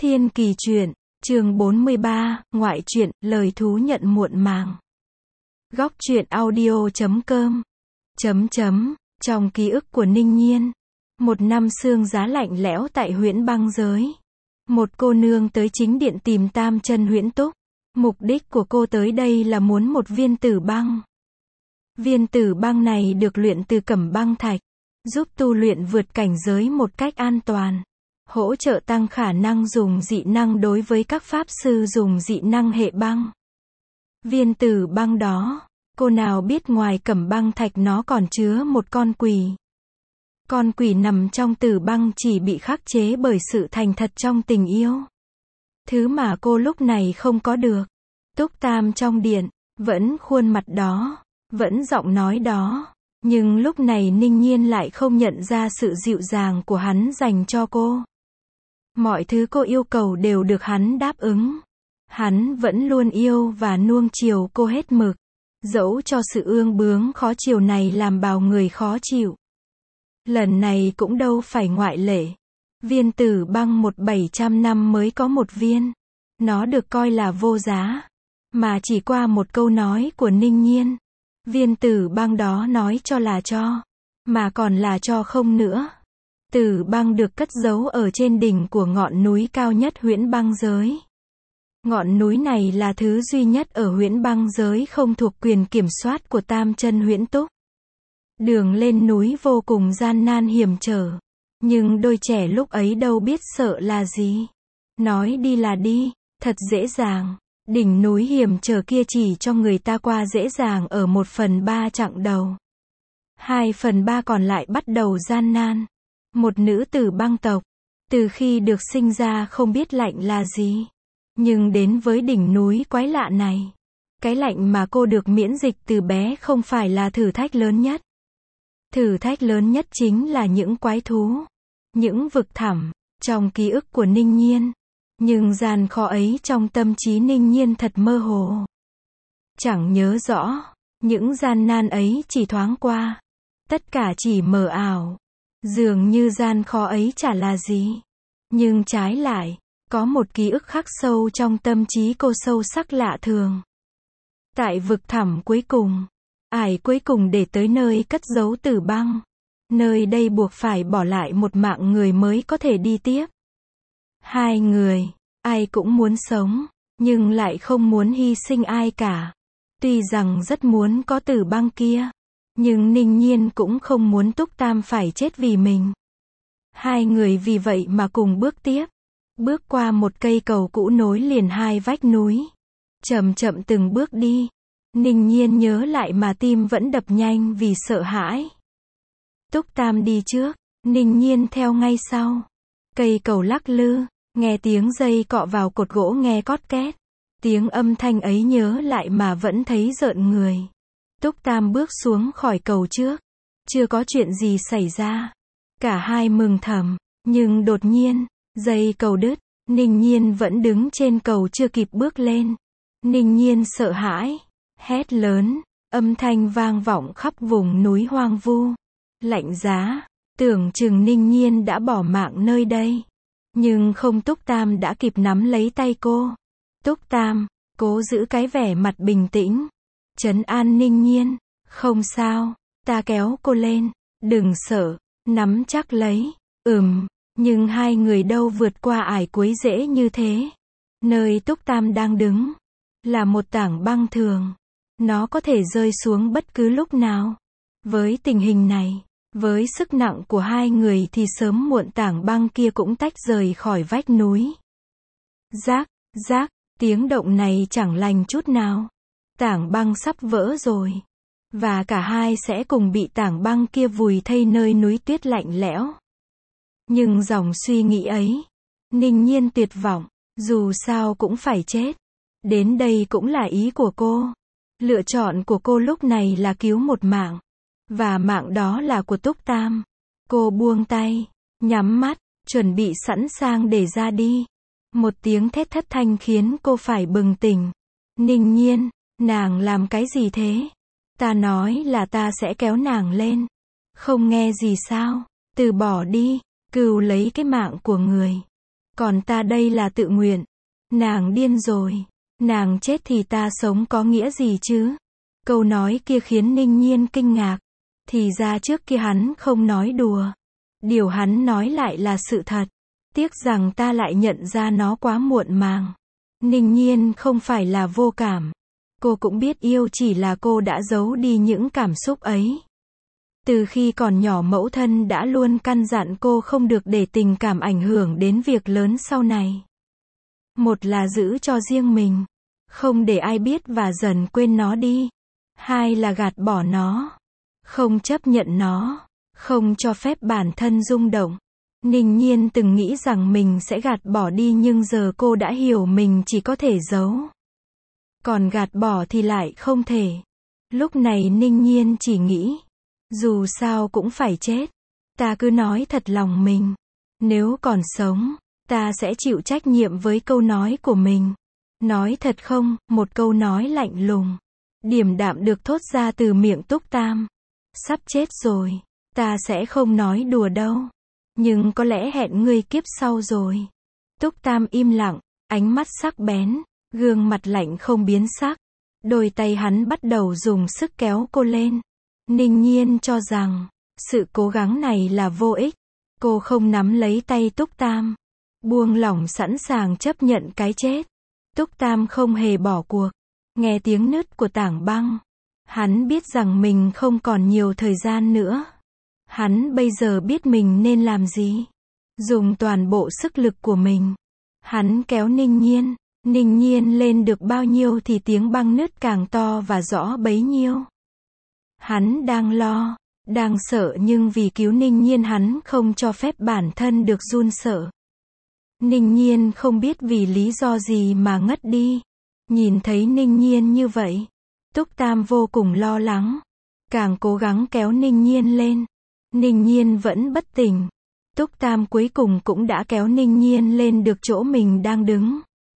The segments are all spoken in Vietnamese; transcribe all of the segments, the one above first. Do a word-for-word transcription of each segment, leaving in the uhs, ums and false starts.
Thiên Kỳ truyện, chương bốn mươi ba, ngoại truyện, lời thú nhận muộn màng. Góc truyện audio chấm com. Chấm chấm, trong ký ức của Ninh Nhiên. Một năm sương giá lạnh lẽo tại huyễn băng giới. Một cô nương tới chính điện tìm Tam Chân Huyễn Túc. Mục đích của cô tới đây là muốn một viên tử băng. Viên tử băng này được luyện từ cẩm băng thạch, giúp tu luyện vượt cảnh giới một cách an toàn. Hỗ trợ tăng khả năng dùng dị năng đối với các pháp sư dùng dị năng hệ băng. Viên tử băng đó, cô nào biết ngoài cẩm băng thạch nó còn chứa một con quỷ. Con quỷ nằm trong tử băng chỉ bị khắc chế bởi sự thành thật trong tình yêu. Thứ mà cô lúc này không có được. Túc Tam trong điện, vẫn khuôn mặt đó, vẫn giọng nói đó. Nhưng lúc này Ninh Nhiên lại không nhận ra sự dịu dàng của hắn dành cho cô. Mọi thứ cô yêu cầu đều được hắn đáp ứng. Hắn vẫn luôn yêu và nuông chiều cô hết mực. Dẫu cho sự ương bướng khó chiều này làm bao người khó chịu. Lần này cũng đâu phải ngoại lệ. Viên tử băng một bảy trăm năm mới có một viên. Nó được coi là vô giá. Mà chỉ qua một câu nói của Ninh Nhiên. Viên tử băng đó nói cho là cho. Mà còn là cho không nữa. Tử băng được cất giấu ở trên đỉnh của ngọn núi cao nhất huyễn băng giới. Ngọn núi này là thứ duy nhất ở huyễn băng giới không thuộc quyền kiểm soát của Tam Chân Huyễn Túc. Đường lên núi vô cùng gian nan hiểm trở. Nhưng đôi trẻ lúc ấy đâu biết sợ là gì. Nói đi là đi, thật dễ dàng. Đỉnh núi hiểm trở kia chỉ cho người ta qua dễ dàng ở một phần ba chặng đầu. Hai phần ba còn lại bắt đầu gian nan. Một nữ tử băng tộc, từ khi được sinh ra không biết lạnh là gì. Nhưng đến với đỉnh núi quái lạ này, cái lạnh mà cô được miễn dịch từ bé không phải là thử thách lớn nhất. Thử thách lớn nhất chính là những quái thú, những vực thẳm, trong ký ức của Ninh Nhiên. Nhưng gian khó ấy trong tâm trí Ninh Nhiên thật mơ hồ. Chẳng nhớ rõ, những gian nan ấy chỉ thoáng qua. Tất cả chỉ mờ ảo. Dường như gian khó ấy chả là gì. Nhưng trái lại, có một ký ức khắc sâu trong tâm trí cô sâu sắc lạ thường. Tại vực thẳm cuối cùng, ải cuối cùng để tới nơi cất giấu tử băng. Nơi đây buộc phải bỏ lại một mạng người mới có thể đi tiếp. Hai người, ai cũng muốn sống, nhưng lại không muốn hy sinh ai cả. Tuy rằng rất muốn có tử băng kia. Nhưng Ninh Nhiên cũng không muốn Túc Tam phải chết vì mình. Hai người vì vậy mà cùng bước tiếp. Bước qua một cây cầu cũ nối liền hai vách núi. Chậm chậm từng bước đi. Ninh Nhiên nhớ lại mà tim vẫn đập nhanh vì sợ hãi. Túc Tam đi trước, Ninh Nhiên theo ngay sau. Cây cầu lắc lư, nghe tiếng dây cọ vào cột gỗ nghe cót két. Tiếng âm thanh ấy nhớ lại mà vẫn thấy rợn người. Túc Tam bước xuống khỏi cầu trước. Chưa có chuyện gì xảy ra. Cả hai mừng thầm. Nhưng đột nhiên, dây cầu đứt. Ninh Nhiên vẫn đứng trên cầu chưa kịp bước lên. Ninh Nhiên sợ hãi. Hét lớn. Âm thanh vang vọng khắp vùng núi hoang vu. Lạnh giá. Tưởng chừng Ninh Nhiên đã bỏ mạng nơi đây. Nhưng không, Túc Tam đã kịp nắm lấy tay cô. Túc Tam, cố giữ cái vẻ mặt bình tĩnh. Trấn an Ninh Nhiên. Không sao, ta kéo cô lên. Đừng sợ, nắm chắc lấy. Ừm, nhưng hai người đâu vượt qua ải cuối dễ như thế. Nơi Túc Tam đang đứng là một tảng băng thường. Nó có thể rơi xuống bất cứ lúc nào. Với tình hình này, với sức nặng của hai người thì sớm muộn tảng băng kia cũng tách rời khỏi vách núi. Rác, rác, tiếng động này chẳng lành chút nào. Tảng băng sắp vỡ rồi. Và cả hai sẽ cùng bị tảng băng kia vùi thây nơi núi tuyết lạnh lẽo. Nhưng dòng suy nghĩ ấy, Ninh Nhiên tuyệt vọng, dù sao cũng phải chết. Đến đây cũng là ý của cô. Lựa chọn của cô lúc này là cứu một mạng. Và mạng đó là của Túc Tam. Cô buông tay, nhắm mắt, chuẩn bị sẵn sàng để ra đi. Một tiếng thét thất thanh khiến cô phải bừng tỉnh. Ninh Nhiên, nàng làm cái gì thế? Ta nói là ta sẽ kéo nàng lên. Không nghe gì sao? Từ bỏ đi, cừu lấy cái mạng của người. Còn ta đây là tự nguyện. Nàng điên rồi. Nàng chết thì ta sống có nghĩa gì chứ? Câu nói kia khiến Ninh Nhiên kinh ngạc. Thì ra trước kia hắn không nói đùa. Điều hắn nói lại là sự thật. Tiếc rằng ta lại nhận ra nó quá muộn màng. Ninh Nhiên không phải là vô cảm. Cô cũng biết yêu, chỉ là cô đã giấu đi những cảm xúc ấy. Từ khi còn nhỏ mẫu thân đã luôn căn dặn cô không được để tình cảm ảnh hưởng đến việc lớn sau này. Một là giữ cho riêng mình, không để ai biết và dần quên nó đi. Hai là gạt bỏ nó, không chấp nhận nó, không cho phép bản thân rung động. Ninh Nhiên từng nghĩ rằng mình sẽ gạt bỏ đi, nhưng giờ cô đã hiểu mình chỉ có thể giấu. Còn gạt bỏ thì lại không thể. Lúc này Ninh Nhiên chỉ nghĩ, dù sao cũng phải chết. Ta cứ nói thật lòng mình. Nếu còn sống, ta sẽ chịu trách nhiệm với câu nói của mình. Nói thật không, một câu nói lạnh lùng, điềm đạm được thốt ra từ miệng Túc Tam. Sắp chết rồi, ta sẽ không nói đùa đâu. Nhưng có lẽ hẹn ngươi kiếp sau rồi. Túc Tam im lặng, ánh mắt sắc bén, gương mặt lạnh không biến sắc. Đôi tay hắn bắt đầu dùng sức kéo cô lên. Ninh Nhiên cho rằng, sự cố gắng này là vô ích. Cô không nắm lấy tay Túc Tam, buông lỏng sẵn sàng chấp nhận cái chết. Túc Tam không hề bỏ cuộc. Nghe tiếng nứt của tảng băng, hắn biết rằng mình không còn nhiều thời gian nữa. Hắn bây giờ biết mình nên làm gì. Dùng toàn bộ sức lực của mình. Hắn kéo Ninh Nhiên. Ninh Nhiên lên được bao nhiêu thì tiếng băng nứt càng to và rõ bấy nhiêu. Hắn đang lo, đang sợ, nhưng vì cứu Ninh Nhiên hắn không cho phép bản thân được run sợ. Ninh Nhiên không biết vì lý do gì mà ngất đi. Nhìn thấy Ninh Nhiên như vậy, Túc Tam vô cùng lo lắng. Càng cố gắng kéo Ninh Nhiên lên, Ninh Nhiên vẫn bất tỉnh. Túc Tam cuối cùng cũng đã kéo Ninh Nhiên lên được chỗ mình đang đứng.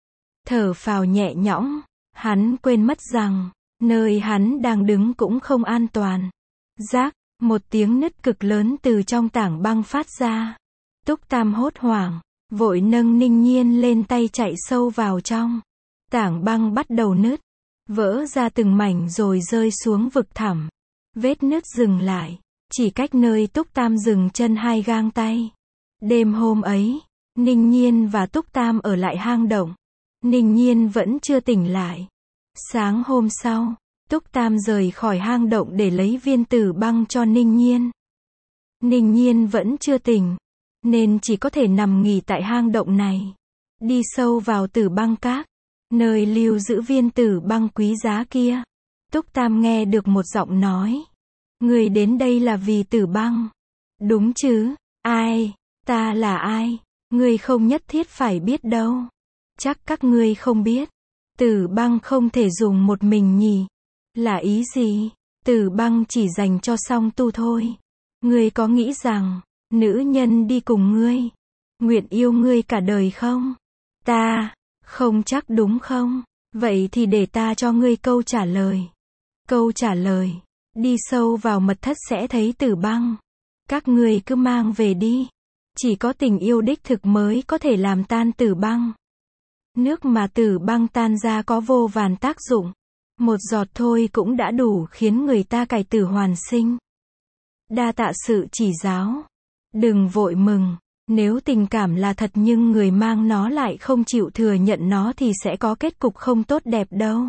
Thở phào nhẹ nhõm, hắn quên mất rằng, nơi hắn đang đứng cũng không an toàn. Rác, một tiếng nứt cực lớn từ trong tảng băng phát ra. Túc Tam hốt hoảng, vội nâng Ninh Nhiên lên tay chạy sâu vào trong. Tảng băng bắt đầu nứt, vỡ ra từng mảnh rồi rơi xuống vực thẳm. Vết nứt dừng lại, chỉ cách nơi Túc Tam dừng chân hai gang tay. Đêm hôm ấy, Ninh Nhiên và Túc Tam ở lại hang động. Ninh Nhiên vẫn chưa tỉnh lại. Sáng hôm sau, Túc Tam rời khỏi hang động để lấy viên tử băng cho Ninh Nhiên. Ninh Nhiên vẫn chưa tỉnh, nên chỉ có thể nằm nghỉ tại hang động này. Đi sâu vào tử băng các, nơi lưu giữ viên tử băng quý giá kia. Túc Tam nghe được một giọng nói. Người đến đây là vì tử băng. Đúng chứ? Ai? Ta là ai? Ngươi không nhất thiết phải biết đâu. Chắc các ngươi không biết. Tử băng không thể dùng một mình nhỉ? Là ý gì? Tử băng chỉ dành cho song tu thôi. Ngươi có nghĩ rằng, nữ nhân đi cùng ngươi, nguyện yêu ngươi cả đời không? Ta, không chắc đúng không? Vậy thì để ta cho ngươi câu trả lời. Câu trả lời, đi sâu vào mật thất sẽ thấy tử băng. Các ngươi cứ mang về đi. Chỉ có tình yêu đích thực mới có thể làm tan tử băng. Nước mà tử băng tan ra có vô vàn tác dụng. Một giọt thôi cũng đã đủ khiến người ta cải tử hoàn sinh. Đa tạ sự chỉ giáo. Đừng vội mừng. Nếu tình cảm là thật nhưng người mang nó lại không chịu thừa nhận nó thì sẽ có kết cục không tốt đẹp đâu.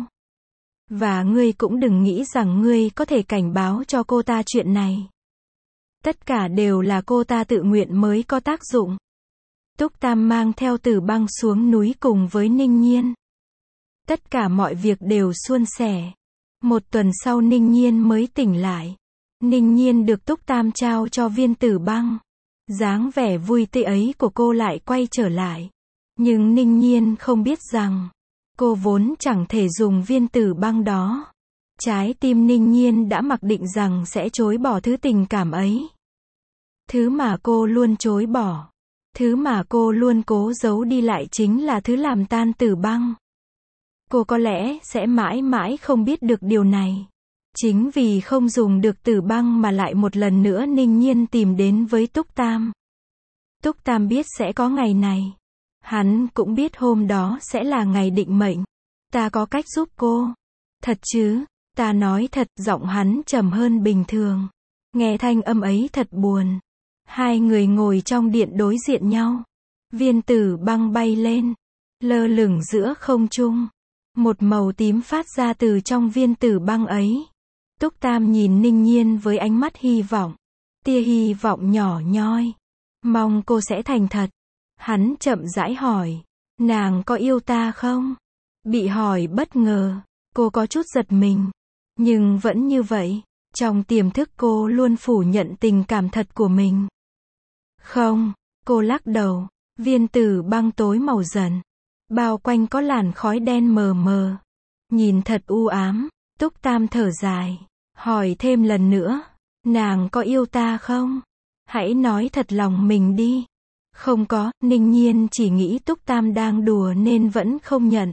Và ngươi cũng đừng nghĩ rằng ngươi có thể cảnh báo cho cô ta chuyện này. Tất cả đều là cô ta tự nguyện mới có tác dụng. Túc Tam mang theo tử băng xuống núi cùng với Ninh Nhiên. Tất cả mọi việc đều suôn sẻ. Một tuần sau Ninh Nhiên mới tỉnh lại. Ninh Nhiên được Túc Tam trao cho viên tử băng. Dáng vẻ vui tươi ấy của cô lại quay trở lại. Nhưng Ninh Nhiên không biết rằng, cô vốn chẳng thể dùng viên tử băng đó. Trái tim Ninh Nhiên đã mặc định rằng sẽ chối bỏ thứ tình cảm ấy. Thứ mà cô luôn chối bỏ. Thứ mà cô luôn cố giấu đi lại chính là thứ làm tan tử băng. Cô có lẽ sẽ mãi mãi không biết được điều này. Chính vì không dùng được tử băng mà lại một lần nữa Ninh Nhiên tìm đến với Túc Tam. Túc Tam biết sẽ có ngày này. Hắn cũng biết hôm đó sẽ là ngày định mệnh. Ta có cách giúp cô. Thật chứ? Ta nói thật, giọng hắn trầm hơn bình thường. Nghe thanh âm ấy thật buồn. Hai người ngồi trong điện đối diện nhau. Viên tử băng bay lên, lơ lửng giữa không trung. Một màu tím phát ra từ trong viên tử băng ấy. Túc Tam nhìn Ninh Nhiên với ánh mắt hy vọng. Tia hy vọng nhỏ nhoi. Mong cô sẽ thành thật. Hắn chậm rãi hỏi. Nàng có yêu ta không? Bị hỏi bất ngờ, cô có chút giật mình. Nhưng vẫn như vậy, trong tiềm thức cô luôn phủ nhận tình cảm thật của mình. Không, cô lắc đầu. Viên tử băng tối màu dần. Bao quanh có làn khói đen mờ mờ. Nhìn thật u ám. Túc Tam thở dài. Hỏi thêm lần nữa. Nàng có yêu ta không? Hãy nói thật lòng mình đi. Không có, Ninh Nhiên chỉ nghĩ Túc Tam đang đùa nên vẫn không nhận.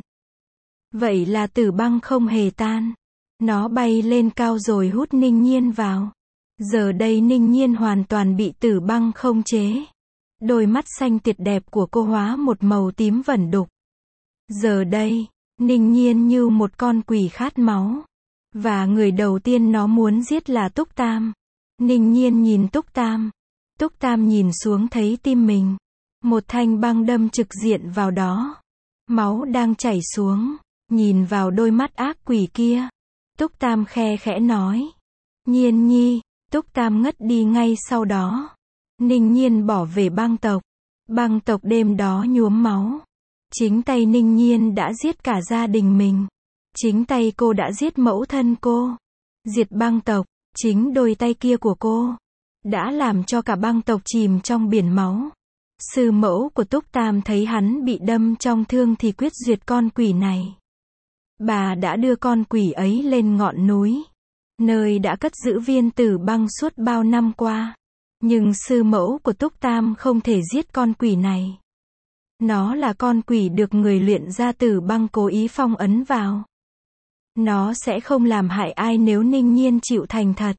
Vậy là tử băng không hề tan. Nó bay lên cao rồi hút Ninh Nhiên vào. Giờ đây Ninh Nhiên hoàn toàn bị tử băng không chế. Đôi mắt xanh tuyệt đẹp của cô hóa một màu tím vẩn đục. Giờ đây, Ninh Nhiên như một con quỷ khát máu. Và người đầu tiên nó muốn giết là Túc Tam. Ninh Nhiên nhìn Túc Tam. Túc Tam nhìn xuống thấy tim mình. Một thanh băng đâm trực diện vào đó. Máu đang chảy xuống. Nhìn vào đôi mắt ác quỷ kia. Túc Tam khe khẽ nói. Nhiên nhi. Túc Tam ngất đi ngay sau đó. Ninh Nhiên bỏ về băng tộc. Băng tộc đêm đó nhuốm máu. Chính tay Ninh Nhiên đã giết cả gia đình mình. Chính tay cô đã giết mẫu thân cô. Diệt băng tộc. Chính đôi tay kia của cô đã làm cho cả băng tộc chìm trong biển máu. Sư mẫu của Túc Tam thấy hắn bị đâm trong thương thì quyết diệt con quỷ này. Bà đã đưa con quỷ ấy lên ngọn núi, nơi đã cất giữ viên tử băng suốt bao năm qua. Nhưng sư mẫu của Túc Tam không thể giết con quỷ này. Nó là con quỷ được người luyện ra tử băng cố ý phong ấn vào. Nó sẽ không làm hại ai nếu Ninh Nhiên chịu thành thật.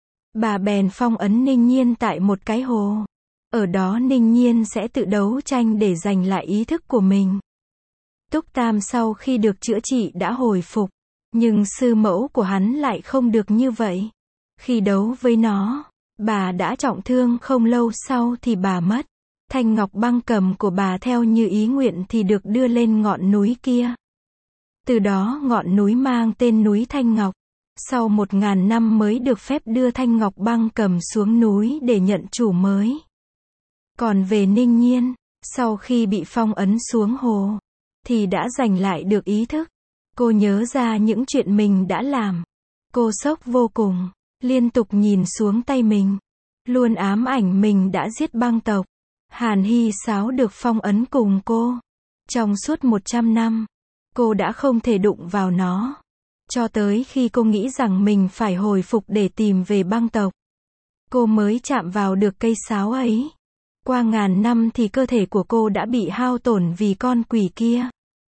Bà bèn phong ấn Ninh Nhiên tại một cái hồ. Ở đó Ninh Nhiên sẽ tự đấu tranh để giành lại ý thức của mình. Túc Tam sau khi được chữa trị đã hồi phục. Nhưng sư mẫu của hắn lại không được như vậy. Khi đấu với nó, bà đã trọng thương, không lâu sau thì bà mất. Thanh ngọc băng cầm của bà theo như ý nguyện thì được đưa lên ngọn núi kia. Từ đó ngọn núi mang tên núi Thanh Ngọc. Sau một ngàn năm mới được phép đưa Thanh Ngọc băng cầm xuống núi để nhận chủ mới. Còn về Ninh Nhiên, sau khi bị phong ấn xuống hồ, thì đã giành lại được ý thức. Cô nhớ ra những chuyện mình đã làm. Cô sốc vô cùng, liên tục nhìn xuống tay mình. Luôn ám ảnh mình đã giết băng tộc. Hàn Hy Sáo được phong ấn cùng cô. Trong suốt một trăm năm, cô đã không thể đụng vào nó. Cho tới khi cô nghĩ rằng mình phải hồi phục để tìm về băng tộc, cô mới chạm vào được cây sáo ấy. Qua ngàn năm thì cơ thể của cô đã bị hao tổn vì con quỷ kia.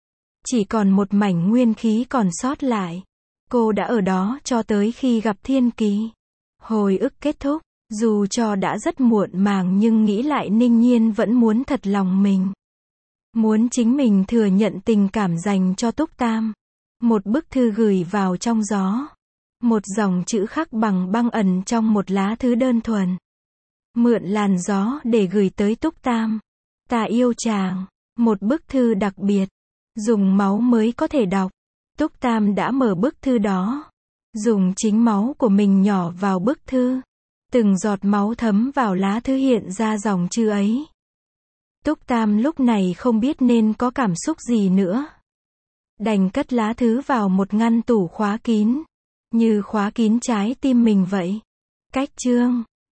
Chỉ còn một mảnh nguyên khí còn sót lại. Cô đã ở đó cho tới khi gặp thiên kỳ. Hồi ức kết thúc. Dù cho đã rất muộn màng nhưng nghĩ lại Ninh Nhiên vẫn muốn thật lòng mình. Muốn chính mình thừa nhận tình cảm dành cho Túc Tam. Một bức thư gửi vào trong gió. Một dòng chữ khắc bằng băng ẩn trong một lá thư đơn thuần. Mượn làn gió để gửi tới Túc Tam. Ta yêu chàng. Một bức thư đặc biệt. Dùng máu mới có thể đọc. Túc Tam đã mở bức thư đó. Dùng chính máu của mình nhỏ vào bức thư. Từng giọt máu thấm vào lá thư hiện ra dòng chữ ấy. Túc Tam lúc này không biết nên có cảm xúc gì nữa. Đành cất lá thư vào một ngăn tủ khóa kín. Như khóa kín trái tim mình vậy. Cách chương